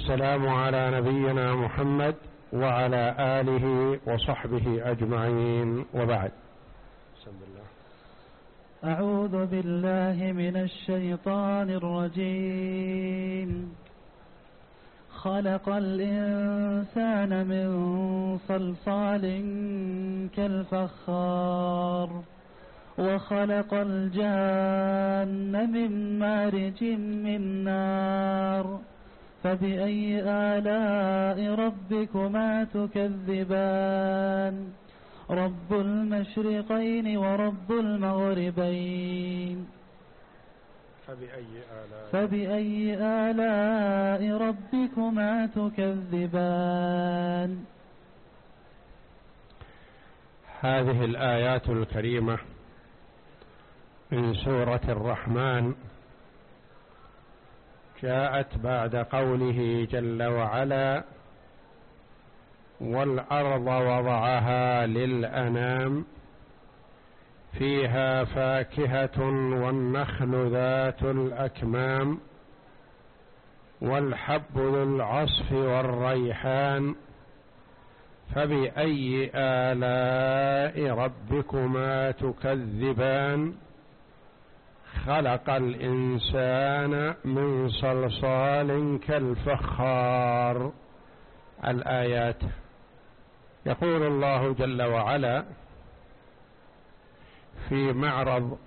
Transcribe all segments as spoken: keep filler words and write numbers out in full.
والسلام على نبينا محمد وعلى آله وصحبه أجمعين، وبعد. بسم الله. أعوذ بالله من الشيطان الرجيم. خلق الإنسان من صلصال كالفخار وخلق الجان من مارج من نار فبأي آلاء ربكما تكذبان رب المشرقين ورب المغربين فبأي آلاء, فبأي آلاء ربكما تكذبان. هذه الآيات الكريمة من سورة الرحمن جاءت بعد قوله جل وعلا: والأرض وضعها للأنام فيها فاكهة والنخل ذات الأكمام والحب ذو العصف والريحان فبأي آلاء ربكما تكذبان خلق الإنسان من صلصال كالفخار. الآيات. يقول الله جل وعلا في معرض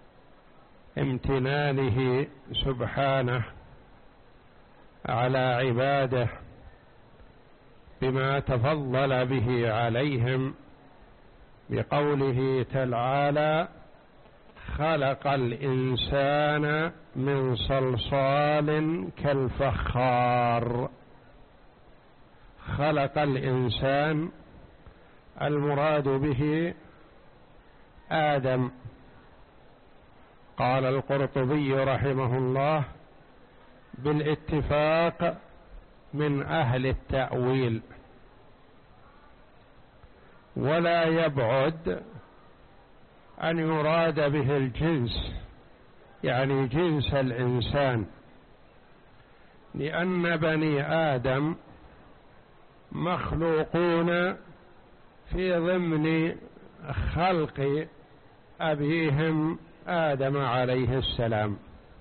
امتنانه سبحانه على عباده بما تفضل به عليهم بقوله تعالى: خلق الإنسان من صلصال كالفخار. خلق الإنسان المراد به آدم. قال القرطبي رحمه الله بالاتفاق من أهل التأويل، ولا يبعد أن يراد به الجنس، يعني جنس الإنسان، لأن بني آدم مخلوقون في ضمن خلق أبيهم آدم عليه السلام.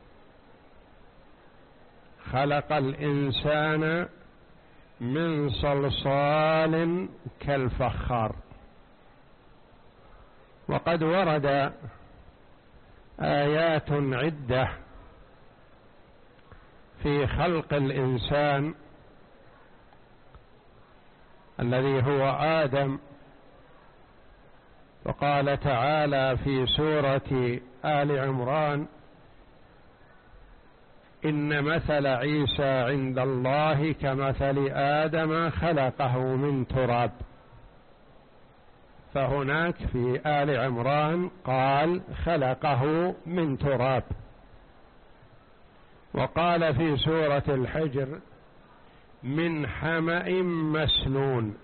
خلق الإنسان من صلصال كالفخار. وقد ورد آيات عدة في خلق الإنسان الذي هو آدم. وقال تعالى في سورة آل عمران: إن مثل عيسى عند الله كمثل آدم خلقه من تراب. فهناك في آل عمران قال خلقه من تراب. وقال في سورة الحجر: من حمأ مسنون.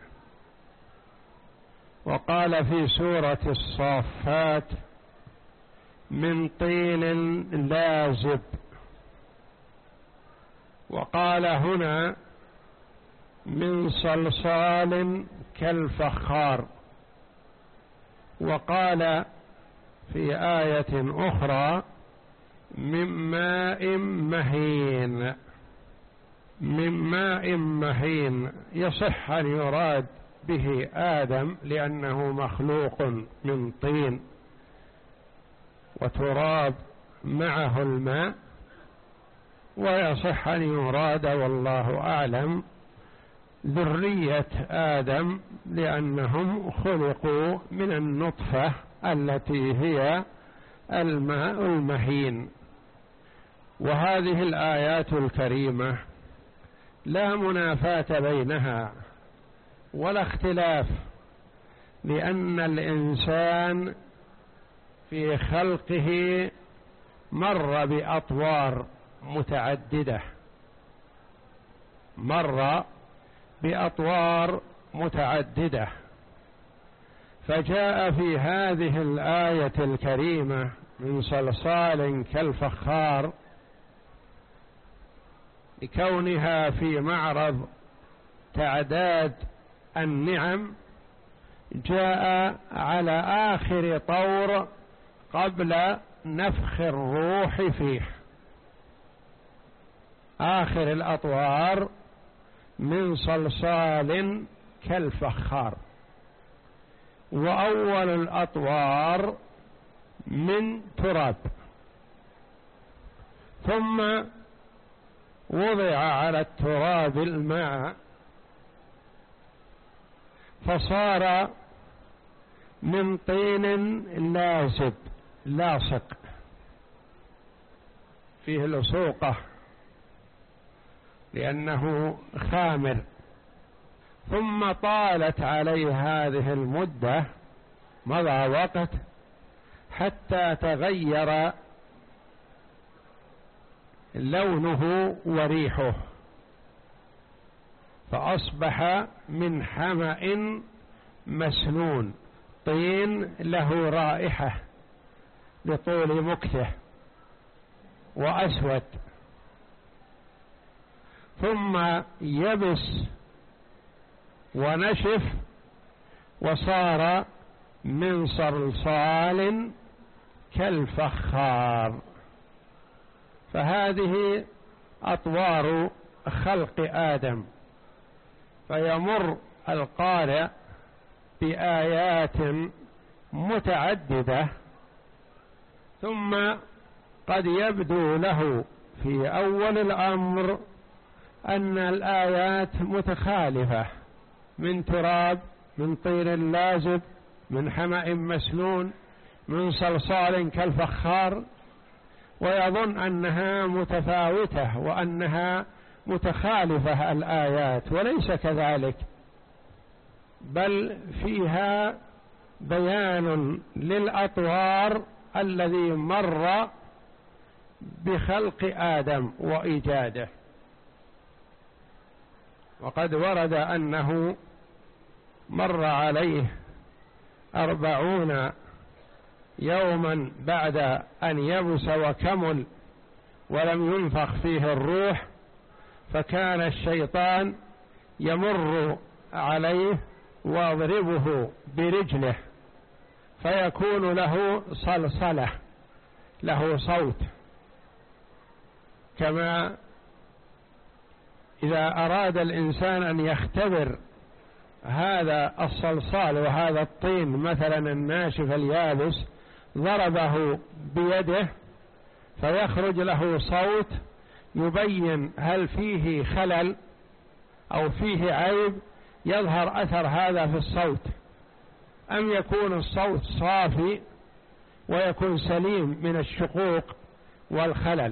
وقال في سورة الصافات: من طين لازب. وقال هنا: من صلصال كالفخار. وقال في آية أخرى: من ماء مهين. من ماء مهين يصح أن يراد به آدم لأنه مخلوق من طين وتراب معه الماء، ويصح أن يراد والله أعلم ذرية آدم لأنهم خلقوا من النطفة التي هي الماء المهين. وهذه الآيات الكريمة لا منافاة بينها ولا اختلاف، لأن الإنسان في خلقه مر بأطوار متعددة مر بأطوار متعددة فجاء في هذه الآية الكريمة من صلصال كالفخار لكونها في معرض تعداد النعم جاء على آخر طور قبل نفخ الروح فيه. آخر الأطوار من صلصال كالفخار، وأول الأطوار من تراب. ثم وضع على التراب الماء فصار من طين لازب لاصق فيه لصوقة لأنه خامر. ثم طالت عليه هذه المدة، مضى وقت حتى تغير لونه وريحه، فأصبح من حمأ مسنون، طين له رائحة لطول مكثه وأسود. ثم يبس ونشف وصار من صلصال كالفخار. فهذه أطوار خلق آدم. فيمر القارئ بآيات متعددة، ثم قد يبدو له في أول الأمر أن الآيات متخالفة، من تراب، من طين لازب، من حمأ مسنون، من صلصال كالفخار، ويظن أنها متفاوتة وأنها متخالفة الآيات، وليس كذلك، بل فيها بيان للأطوار الذي مر بخلق آدم وإيجاده. وقد ورد أنه مر عليه أربعون يوما بعد أن يبس وكمل ولم ينفخ فيه الروح، فكان الشيطان يمر عليه واضربه برجله فيكون له صلصلة، له صوت، كما إذا أراد الإنسان أن يختبر هذا الصلصال وهذا الطين مثلا الناشف اليابس، ضربه بيده فيخرج له صوت يبين هل فيه خلل أو فيه عيب، يظهر أثر هذا في الصوت، أم يكون الصوت صافي ويكون سليم من الشقوق والخلل.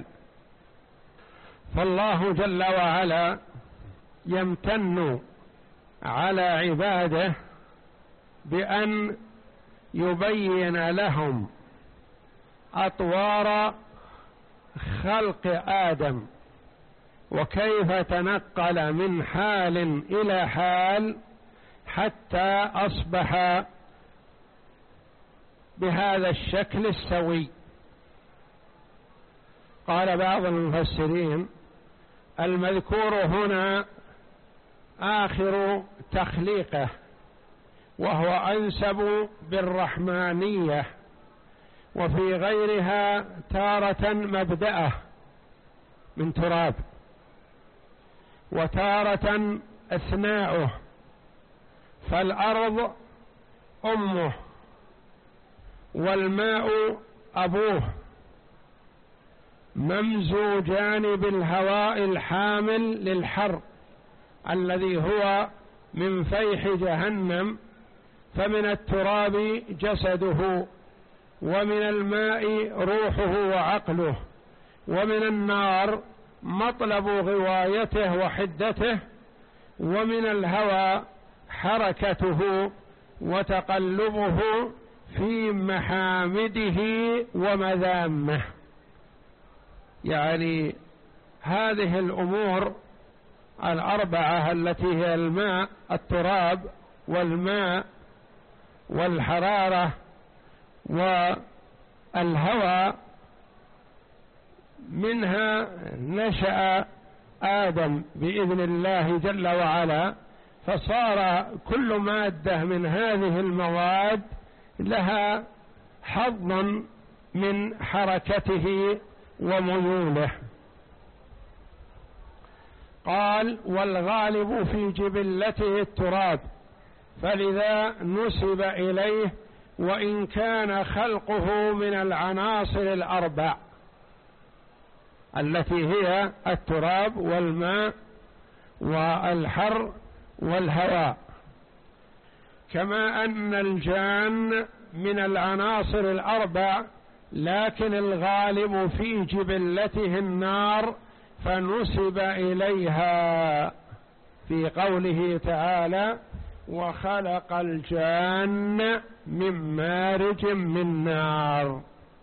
فالله جل وعلا يمتن على عباده بأن يبين لهم أطوار خلق آدم، وكيف تنقل من حال إلى حال حتى أصبح بهذا الشكل السوي. قال بعض المفسرين: المذكور هنا آخر تخليقه، وهو أنسب بالرحمانية، وفي غيرها تارة مبدأه من تراب، وتارة أثناؤه، فالأرض أمه والماء أبوه، ممزوجان بالهواء الحامل للحر الذي هو من فيح جهنم، فمن التراب جسده، ومن الماء روحه وعقله، ومن النار مطلب غوايته وحدته، ومن الهوى حركته وتقلبه في محامده ومذامه. يعني هذه الأمور الأربعة التي هي الماء، التراب والماء والحرارة والهوى، منها نشأ آدم بإذن الله جل وعلا، فصار كل مادة من هذه المواد لها حظ من حركته وميوله. قال: والغالب في جبلته التراب، فلذا نسب إليه، وإن كان خلقه من العناصر الأربع التي هي التراب والماء والحر والهواء، كما أن الجان من العناصر الأربع، لكن الغالب في جبلته النار، فنسب إليها في قوله تعالى: وخلق الجان من مارج من نار.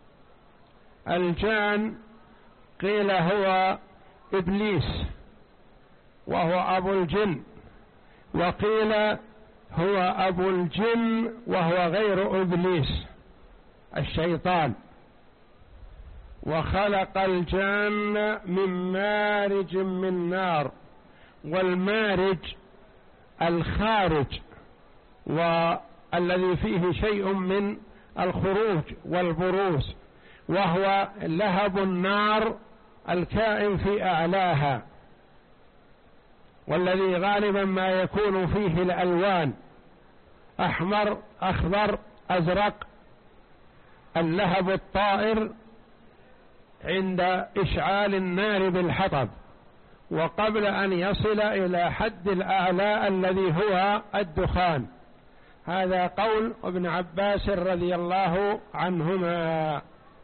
الجان قيل هو إبليس وهو أبو الجن، وقيل هو أبو الجن وهو غير إبليس الشيطان. وخلق الجان من مارج من نار، والمارج الخارج والذي فيه شيء من الخروج والبروز، وهو لهب النار الكائن في أعلاها، والذي غالبا ما يكون فيه الألوان: أحمر، أخضر، أزرق، اللهب الطائر عند إشعال النار بالحطب، وقبل أن يصل إلى حد الأعلى الذي هو الدخان. هذا قول ابن عباس رضي الله عنهما.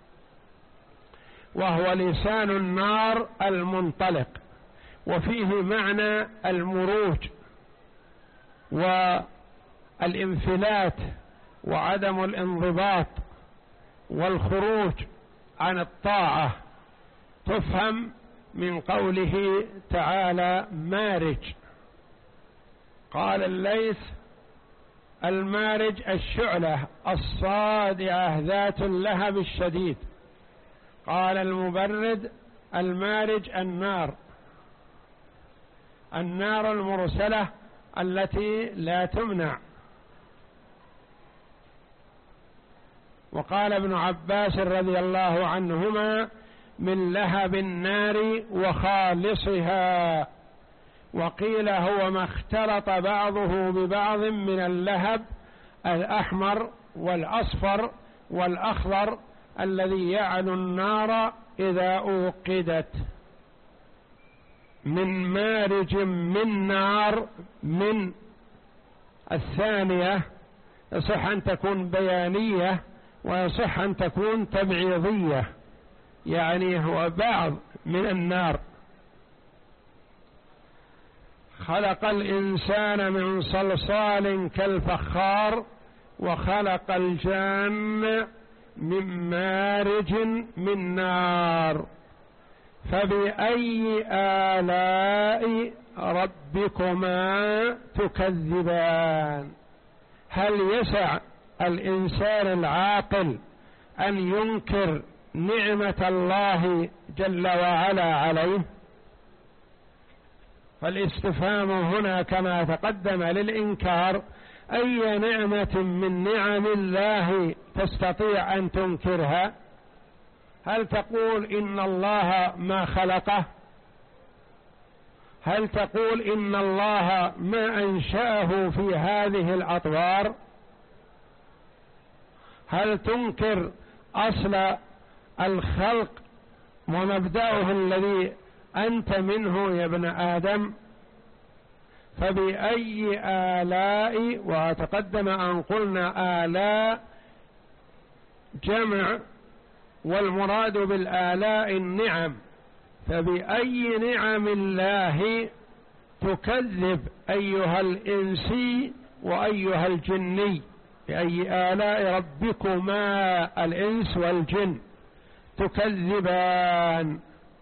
وهو لسان النار المنطلق، وفيه معنى المروج والانفلات وعدم الانضباط والخروج عن الطاعة. تفهم من قوله تعالى مارج. قال الليث: المارج الشعلة الصادعة ذات اللهب الشديد. قال المبرد: المارج النار، النار المرسلة التي لا تمنع. وقال ابن عباس رضي الله عنهما: من لهب النار وخالصها. وقيل هو ما اختلط بعضه ببعض من اللهب الأحمر والأصفر والأخضر الذي يعلو النار إذا أوقدت. من مارج من نار، من الثانية يصح أن تكون بيانية ويصح أن تكون تبعيضية، يعني هو بعض من النار. خلق الإنسان من صلصال كالفخار، وخلق الجان من مارج من نار. فبأي آلاء ربكما تكذبان؟ هل يسع الإنسان العاقل أن ينكر نعمة الله جل وعلا عليه؟ فالاستفهام هنا كما تقدم للإنكار: أي نعمة من نعم الله تستطيع أن تنكرها؟ هل تقول إن الله ما خلقه؟ هل تقول إن الله ما أنشأه في هذه الأطوار؟ هل تنكر أصل الخلق ومبدأه الذي أنت منه يا ابن آدم؟ فبأي آلاء، وتقدم أن قلنا آلاء جمع، والمراد بالآلاء النعم. فبأي نعم الله تكذب أيها الإنسي وأيها الجني؟ بأي آلاء ربكما الإنس والجن تكذبان؟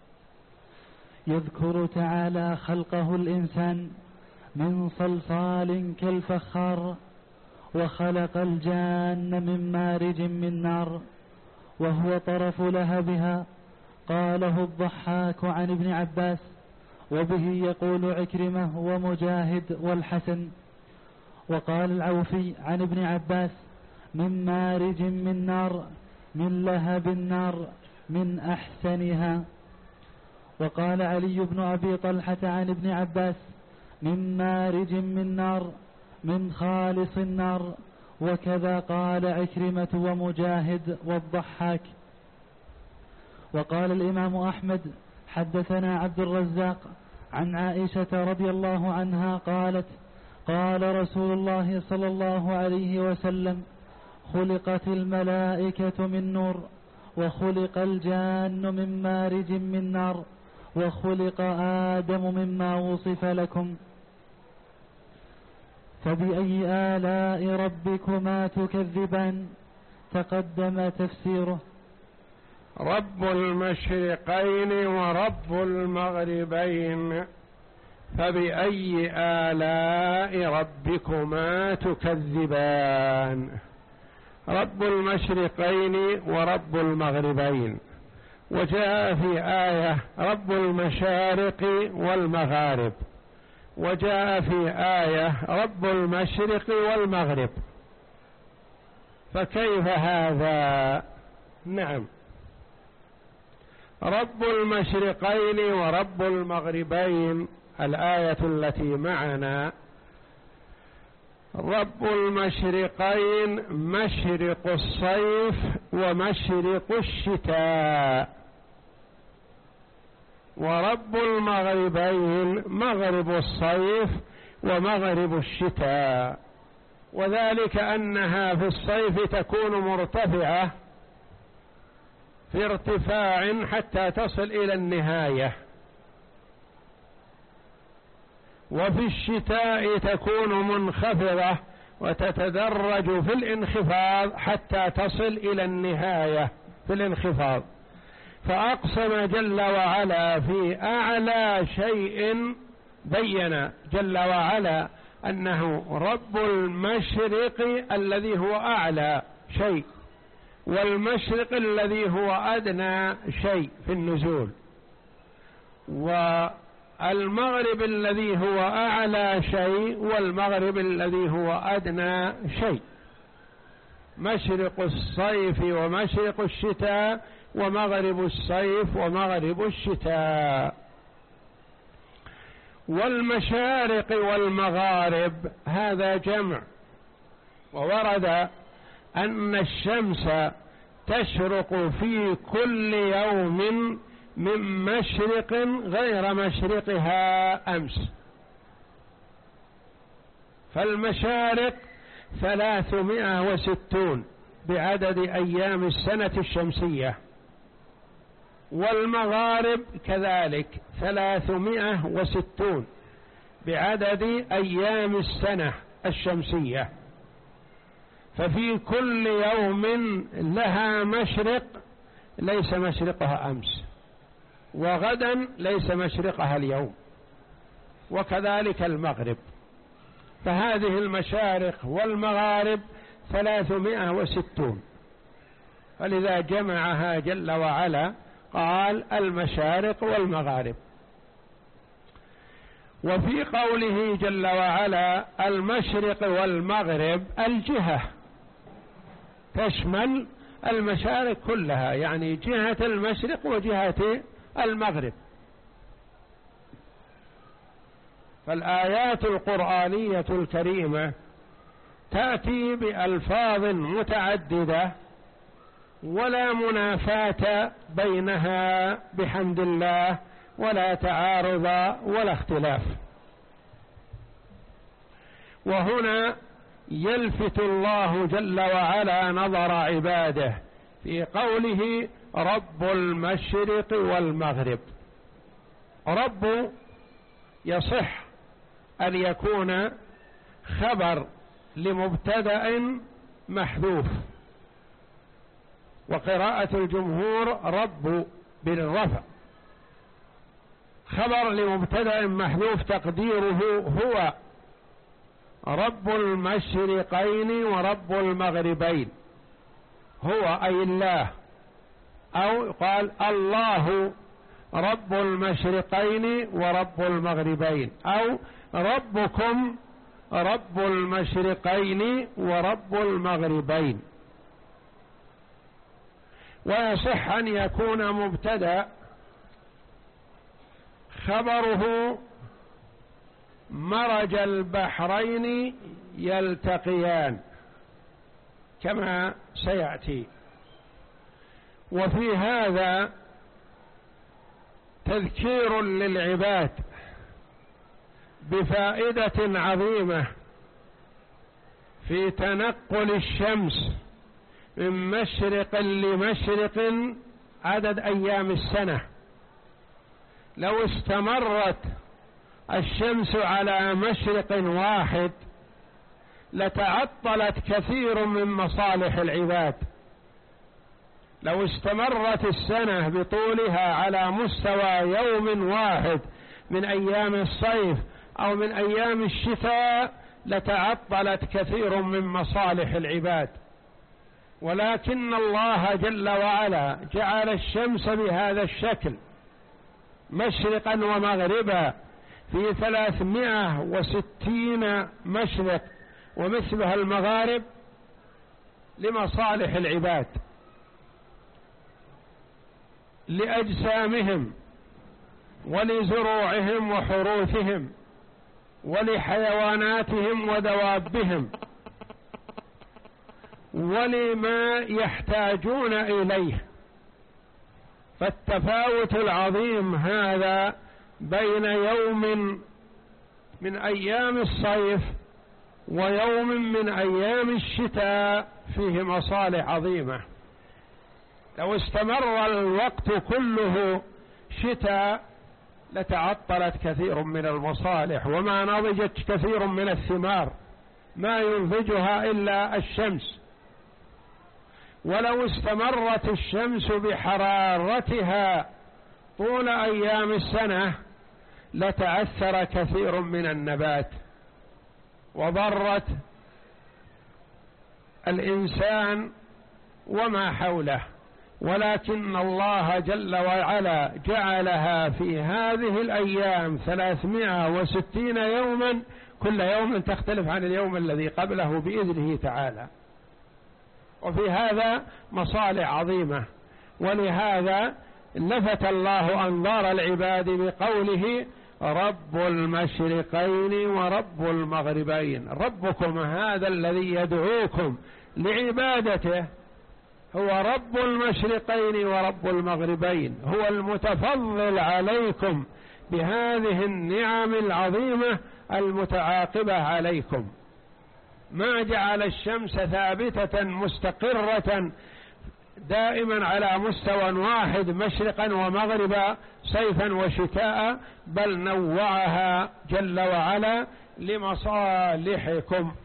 يذكر تعالى خلقه الإنسان من صلصال كالفخار، وخلق الجان من مارج من نار، وهو طرف لهبها. قاله الضحاك عن ابن عباس: وبه يقول عكرمة ومجاهد والحسن. وقال العوفي عن ابن عباس: من مارج من نار، من لهب النار، من أحسنها. وقال علي بن أبي طلحة عن ابن عباس: من مارج من نار، من خالص النار. وكذا قال عكرمة ومجاهد والضحاك. وقال الإمام أحمد: حدثنا عبد الرزاق عن عائشة رضي الله عنها قالت: قال رسول الله صلى الله عليه وسلم: خلقت الملائكة من نور، وخلق الجان من مارج من نار، وخلق آدم مما وصف لكم. فبأي آلاء ربكما تكذبان؟ تقدم تفسيره. رب المشرقين ورب المغربين، فبأي آلاء ربكما تكذبان. رب المشرقين ورب المغربين، وجاء في آية رب المشارق والمغارب، وجاء في آية رب المشرق والمغرب، فكيف هذا؟ نعم، رب المشرقين ورب المغربين الآية التي معنا، رب المشرقين مشرق الصيف ومشرق الشتاء، ورب المغربين مغرب الصيف ومغرب الشتاء. وذلك أنها في الصيف تكون مرتفعة في ارتفاع حتى تصل إلى النهاية، وفي الشتاء تكون منخفضة وتتدرج في الانخفاض حتى تصل إلى النهاية في الانخفاض. فأقسم جل وعلا في أعلى شيء، بين جل وعلا أنه رب المشرق الذي هو أعلى شيء، والمشرق الذي هو أدنى شيء في النزول، والمغرب الذي هو أعلى شيء، والمغرب الذي هو أدنى شيء. مشرق الصيف ومشرق الشتاء، ومغرب الصيف ومغرب الشتاء. والمشارق والمغارب هذا جمع، وورد أن الشمس تشرق في كل يوم من مشرق غير مشرقها أمس. فالمشارق ثلاثمائة وستون بعدد أيام السنة الشمسية، والمغارب كذلك ثلاثمائة وستون بعدد أيام السنة الشمسية. ففي كل يوم لها مشرق ليس مشرقها أمس، وغدا ليس مشرقها اليوم، وكذلك المغرب. فهذه المشارق والمغارب ثلاثمائة وستون، فلذا جمعها جل وعلا قال المشارق والمغارب. وفي قوله جل وعلا المشرق والمغرب الجهة تشمل المشارق كلها، يعني جهة المشرق وجهة المغرب. فالآيات القرآنية الكريمة تأتي بألفاظ متعددة ولا منافاة بينها بحمد الله، ولا تعارض ولا اختلاف. وهنا يلفت الله جل وعلا نظر عباده في قوله رب المشرق والمغرب. رب يصح أن يكون خبر لمبتدأ محذوف، وقراءة الجمهور رب بالرفع، خبر لمبتدأ محذوف تقديره هو رب المشرقين ورب المغربين، هو أي الله، أو قال الله رب المشرقين ورب المغربين، أو ربكم رب المشرقين ورب المغربين. ويصح أن يكون مبتدأ خبره مرج البحرين يلتقيان كما سيأتي. وفي هذا تذكير للعباد بفائدة عظيمة في تنقل الشمس من مشرق لمشرق عدد أيام السنة. لو استمرت الشمس على مشرق واحد لتعطلت كثير من مصالح العباد. لو استمرت السنة بطولها على مستوى يوم واحد من أيام الصيف أو من أيام الشتاء لتعطلت كثير من مصالح العباد. ولكن الله جل وعلا جعل الشمس بهذا الشكل مشرقا ومغربا في ثلاثمائة وستين مشرق ومثلها المغارب لمصالح العباد، لأجسامهم ولزروعهم وحروثهم ولحيواناتهم ودوابهم ولما يحتاجون إليه. فالتفاوت العظيم هذا بين يوم من أيام الصيف ويوم من أيام الشتاء فيه مصالح عظيمة. لو استمر الوقت كله شتاء لتعطلت كثير من المصالح وما نضجت كثير من الثمار ما ينضجها إلا الشمس. ولو استمرت الشمس بحرارتها طول أيام السنة لتعثر كثير من النبات وضرت الإنسان وما حوله. ولكن الله جل وعلا جعلها في هذه الأيام ثلاثمائة وستين يوما، كل يوم تختلف عن اليوم الذي قبله بإذنه تعالى. وفي هذا مصالح عظيمة. ولهذا لفت الله أنظار العباد بقوله رب المشرقين ورب المغربين. ربكم هذا الذي يدعوكم لعبادته هو رب المشرقين ورب المغربين، هو المتفضل عليكم بهذه النعم العظيمة المتعاقبة عليكم. ما جعل الشمس ثابتة مستقرة دائما على مستوى واحد مشرقا ومغربا صيفا وشتاء، بل نوعها جل وعلا لمصالحكم.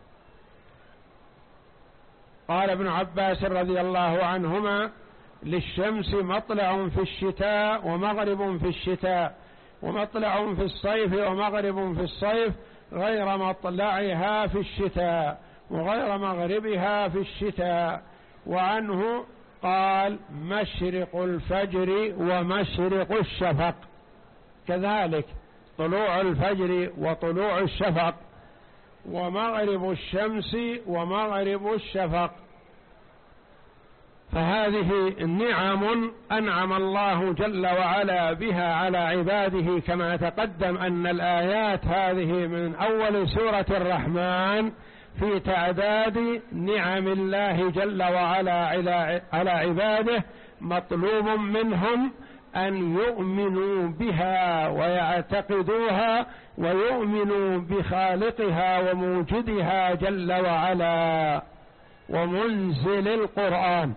قال ابن عباس رضي الله عنهما للشمس مطلع في الشتاء ومغرب في الشتاء، ومطلع في الصيف ومغرب في الصيف، غير مطلعها في الشتاء وغير مغربها في الشتاء. وعنه قال مشرق الفجر ومشرق الشفق، كذلك طلوع الفجر وطلوع الشفق، ومغرب الشمس ومغرب الشفق. فهذه نعم أنعم الله جل وعلا بها على عباده، كما تقدم أن الآيات هذه من أول سورة الرحمن في تعداد نعم الله جل وعلا على عباده، مطلوب منهم أن يؤمنوا بها ويعتقدوها ويؤمنوا بخالقها وموجدها جل وعلا ومنزل القرآن.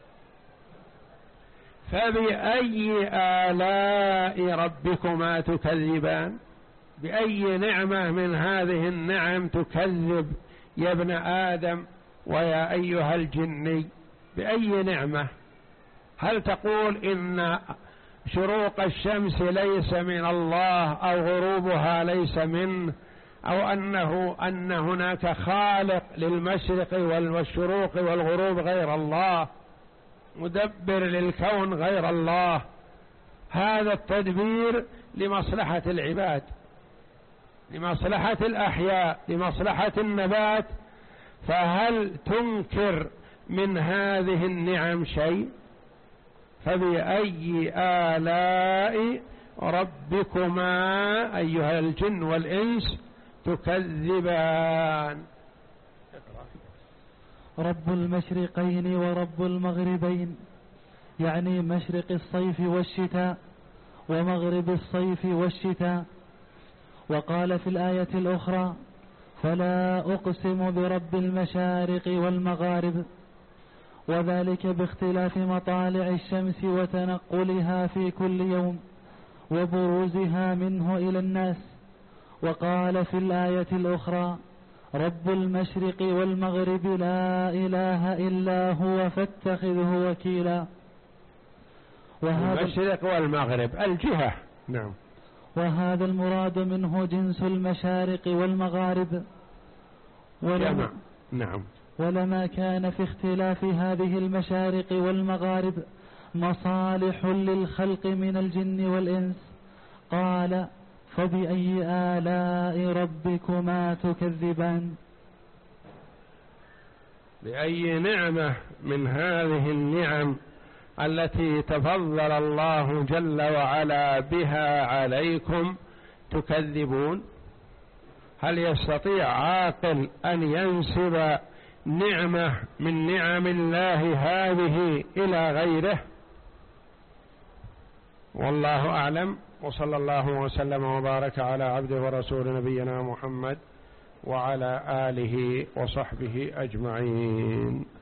فبأي آلاء ربكما تكذبان؟ بأي نعمة من هذه النعم تكذب يا ابن آدم ويا أيها الجني؟ بأي نعمة؟ هل تقول إن شروق الشمس ليس من الله أو غروبها ليس منه، أو أنه أن هناك خالق للمشرق والشروق والغروب غير الله، مدبر للكون غير الله؟ هذا التدبير لمصلحة العباد، لمصلحة الأحياء، لمصلحة النبات، فهل تنكر من هذه النعم شيء؟ فبأي آلاء ربكما أيها الجن والإنس تكذبان؟ رب المشرقين ورب المغربين، يعني مشرق الصيف والشتاء ومغرب الصيف والشتاء. وقال في الآية الأخرى: فلا أقسم برب المشارق والمغارب، وذلك باختلاف مطالع الشمس وتنقلها في كل يوم وبروزها منه إلى الناس. وقال في الآية الأخرى: رب المشرق والمغرب لا إله إلا هو فاتخذه وكيلا. وهذا المشرق والمغرب الجهة. نعم. وهذا المراد منه جنس المشارق والمغارب. ولما, نعم. ولما كان في اختلاف هذه المشارق والمغارب مصالح للخلق من الجن والإنس، قال: فبأي آلاء ربكما تكذبان؟ بأي نعمة من هذه النعم التي تفضل الله جل وعلا بها عليكم تكذبون؟ هل يستطيع عاقل أن ينسب نعمة من نعم الله هذه إلى غيره؟ والله أعلم، وصلى الله وسلم وبارك على عبده ورسول نبينا محمد وعلى آله وصحبه أجمعين.